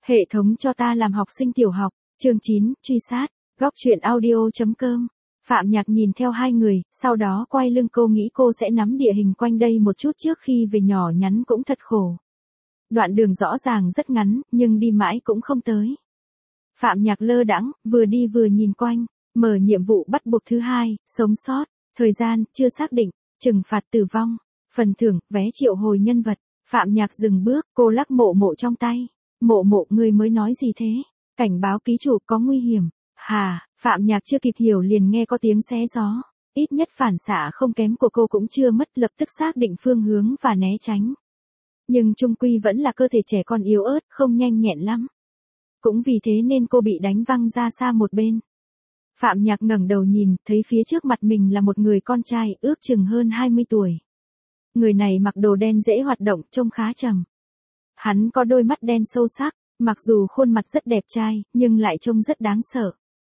Hệ thống cho ta làm học sinh tiểu học, chương 9, truy sát, góc truyện audio.com. Phạm Nhạc nhìn theo hai người, sau đó quay lưng cô nghĩ cô sẽ nắm địa hình quanh đây một chút trước khi về nhỏ nhắn cũng thật khổ. Đoạn đường rõ ràng rất ngắn, nhưng đi mãi cũng không tới. Phạm Nhạc lơ đãng, vừa đi vừa nhìn quanh, mở nhiệm vụ bắt buộc thứ 2, sống sót, thời gian, chưa xác định, trừng phạt tử vong, phần thưởng, vé triệu hồi nhân vật. Phạm Nhạc dừng bước, cô lắc Mộ Mộ trong tay. Mộ Mộ, người mới nói gì thế? Cảnh báo ký chủ có nguy hiểm. Hà, Phạm Nhạc chưa kịp hiểu liền nghe có tiếng xé gió. Ít nhất phản xạ không kém của cô cũng chưa mất, lập tức xác định phương hướng và né tránh. Nhưng chung quy vẫn là cơ thể trẻ con yếu ớt, không nhanh nhẹn lắm. Cũng vì thế nên cô bị đánh văng ra xa một bên. Phạm Nhạc ngẩng đầu nhìn, thấy phía trước mặt mình là một người con trai, ước chừng hơn 20 tuổi. Người này mặc đồ đen dễ hoạt động, trông khá trầm. Hắn có đôi mắt đen sâu sắc, mặc dù khuôn mặt rất đẹp trai, nhưng lại trông rất đáng sợ.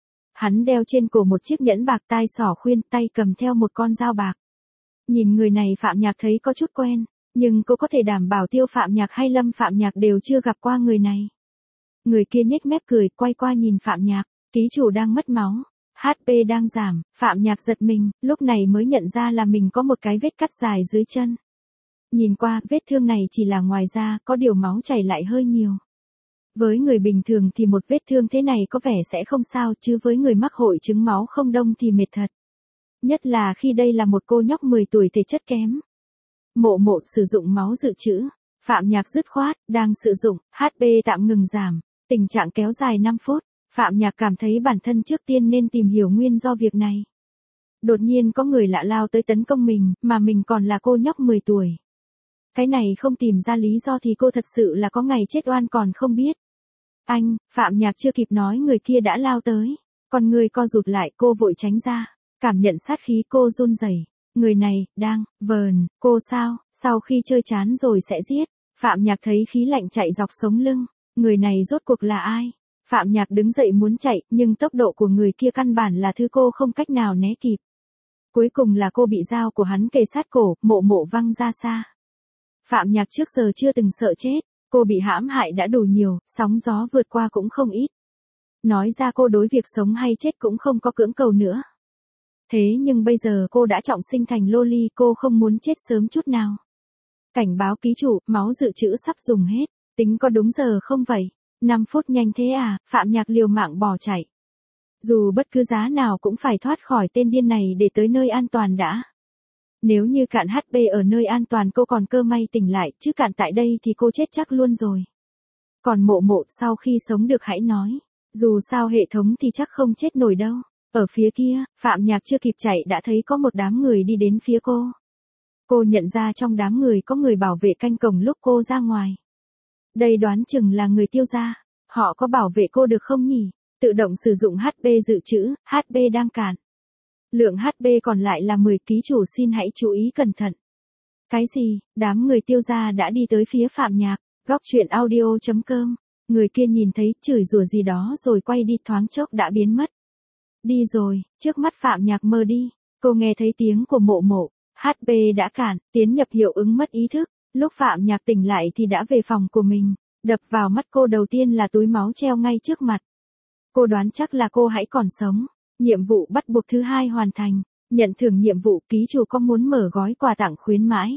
Hắn đeo trên cổ một chiếc nhẫn bạc tai sỏ khuyên, tay cầm theo một con dao bạc. Nhìn người này Phạm Nhạc thấy có chút quen, nhưng cô có thể đảm bảo Tiêu Phạm Nhạc hay Lâm Phạm Nhạc đều chưa gặp qua người này. Người kia nhếch mép cười, quay qua nhìn Phạm Nhạc, ký chủ đang mất máu, HP đang giảm. Phạm Nhạc giật mình, lúc này mới nhận ra là mình có một cái vết cắt dài dưới chân. Nhìn qua, vết thương này chỉ là ngoài da, có điều máu chảy lại hơi nhiều. Với người bình thường thì một vết thương thế này có vẻ sẽ không sao, chứ với người mắc hội chứng máu không đông thì mệt thật. Nhất là khi đây là một cô nhóc 10 tuổi thể chất kém. Mộ Mộ sử dụng máu dự trữ. Phạm Nhạc dứt khoát, đang sử dụng, HP tạm ngừng giảm, tình trạng kéo dài 5 phút. Phạm Nhạc cảm thấy bản thân trước tiên nên tìm hiểu nguyên do việc này. Đột nhiên có người lạ lao tới tấn công mình, mà mình còn là cô nhóc 10 tuổi. Cái này không tìm ra lý do thì cô thật sự là có ngày chết oan còn không biết. Anh, Phạm Nhạc chưa kịp nói người kia đã lao tới. Còn người co rụt lại, cô vội tránh ra. Cảm nhận sát khí cô run rẩy. Người này, đang, vờn, cô sao, sau khi chơi chán rồi sẽ giết. Phạm Nhạc thấy khí lạnh chạy dọc sống lưng. Người này rốt cuộc là ai? Phạm Nhạc đứng dậy muốn chạy, nhưng tốc độ của người kia căn bản là thứ cô không cách nào né kịp. Cuối cùng là cô bị dao của hắn kề sát cổ, Mộ Mộ văng ra xa. Phạm Nhạc trước giờ chưa từng sợ chết, cô bị hãm hại đã đủ nhiều, sóng gió vượt qua cũng không ít. Nói ra cô đối việc sống hay chết cũng không có cưỡng cầu nữa. Thế nhưng bây giờ cô đã trọng sinh thành loli, cô không muốn chết sớm chút nào. Cảnh báo ký chủ, máu dự trữ sắp dùng hết, tính có đúng giờ không vậy? 5 phút nhanh thế à? Phạm Nhạc liều mạng bỏ chạy. Dù bất cứ giá nào cũng phải thoát khỏi tên điên này để tới nơi an toàn đã. Nếu như cạn HP ở nơi an toàn cô còn cơ may tỉnh lại, chứ cạn tại đây thì cô chết chắc luôn rồi. Còn Mộ Mộ sau khi sống được hãy nói. Dù sao hệ thống thì chắc không chết nổi đâu. Ở phía kia, Phạm Nhạc chưa kịp chạy đã thấy có một đám người đi đến phía cô. Cô nhận ra trong đám người có người bảo vệ canh cổng lúc cô ra ngoài. Đây đoán chừng là người Tiêu gia. Họ có bảo vệ cô được không nhỉ? Tự động sử dụng HP dự trữ, HP đang cạn. Lượng HP còn lại là 10, ký chủ xin hãy chú ý cẩn thận. Cái gì? Đám người Tiêu gia đã đi tới phía Phạm Nhạc, góc truyện audio.com. Người kia nhìn thấy, chửi rủa gì đó rồi quay đi, thoáng chốc đã biến mất. Đi rồi, trước mắt Phạm Nhạc mờ đi, cô nghe thấy tiếng của Mộ Mộ, HP đã cạn, tiến nhập hiệu ứng mất ý thức. Lúc Phạm Nhạc tỉnh lại thì đã về phòng của mình, đập vào mắt cô đầu tiên là túi máu treo ngay trước mặt. Cô đoán chắc là cô hãy còn sống. Nhiệm vụ bắt buộc thứ 2 hoàn thành, nhận thưởng nhiệm vụ, ký chủ có muốn mở gói quà tặng khuyến mãi.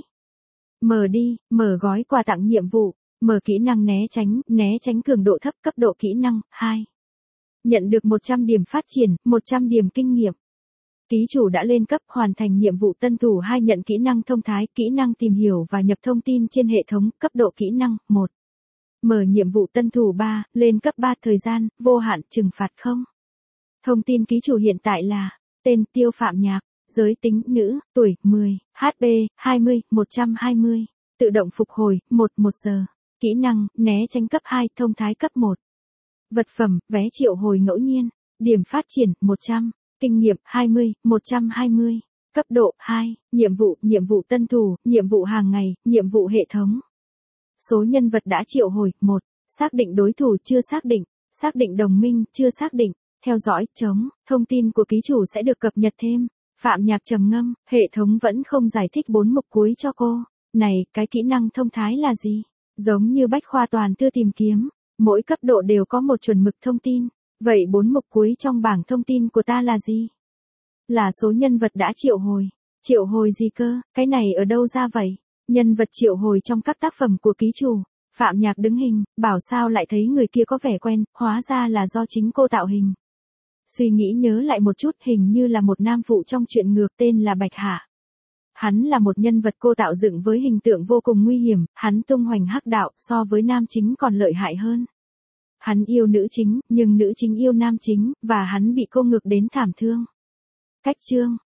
Mở đi, mở gói quà tặng nhiệm vụ, mở kỹ năng né tránh cường độ thấp, cấp độ kỹ năng 2. Nhận được 100 điểm phát triển, 100 điểm kinh nghiệm. Ký chủ đã lên cấp, hoàn thành nhiệm vụ tân thủ 2, nhận kỹ năng thông thái, kỹ năng tìm hiểu và nhập thông tin trên hệ thống, cấp độ kỹ năng 1. Mở nhiệm vụ tân thủ 3, lên cấp 3, thời gian, vô hạn, trừng phạt không. Thông tin ký chủ hiện tại là, tên Tiêu Phạm Nhạc, giới tính nữ, tuổi 10, HP 20, 120, tự động phục hồi 1 giờ, kỹ năng né tránh cấp 2, thông thái cấp 1. Vật phẩm, vé triệu hồi ngẫu nhiên, điểm phát triển 100, kinh nghiệm 20, 120, cấp độ 2, nhiệm vụ tân thủ, nhiệm vụ hàng ngày, nhiệm vụ hệ thống. Số nhân vật đã triệu hồi 1, xác định đối thủ chưa xác định đồng minh chưa xác định. Theo dõi, chống, thông tin của ký chủ sẽ được cập nhật thêm. Phạm Nhạc trầm ngâm, hệ thống vẫn không giải thích 4 mục cuối cho cô. Này, cái kỹ năng thông thái là gì? Giống như bách khoa toàn thư tìm kiếm. Mỗi cấp độ đều có một chuẩn mực thông tin. Vậy 4 mục cuối trong bảng thông tin của ta là gì? Là số nhân vật đã triệu hồi. Triệu hồi gì cơ, cái này ở đâu ra vậy? Nhân vật triệu hồi trong các tác phẩm của ký chủ. Phạm Nhạc đứng hình, bảo sao lại thấy người kia có vẻ quen, hóa ra là do chính cô tạo hình. Suy nghĩ nhớ lại một chút, hình như là một nam phụ trong truyện ngược tên là Bạch Hạ. Hắn là một nhân vật cô tạo dựng với hình tượng vô cùng nguy hiểm, hắn tung hoành hắc đạo, so với nam chính còn lợi hại hơn. Hắn yêu nữ chính, nhưng nữ chính yêu nam chính, và hắn bị cô ngược đến thảm thương. Cách chương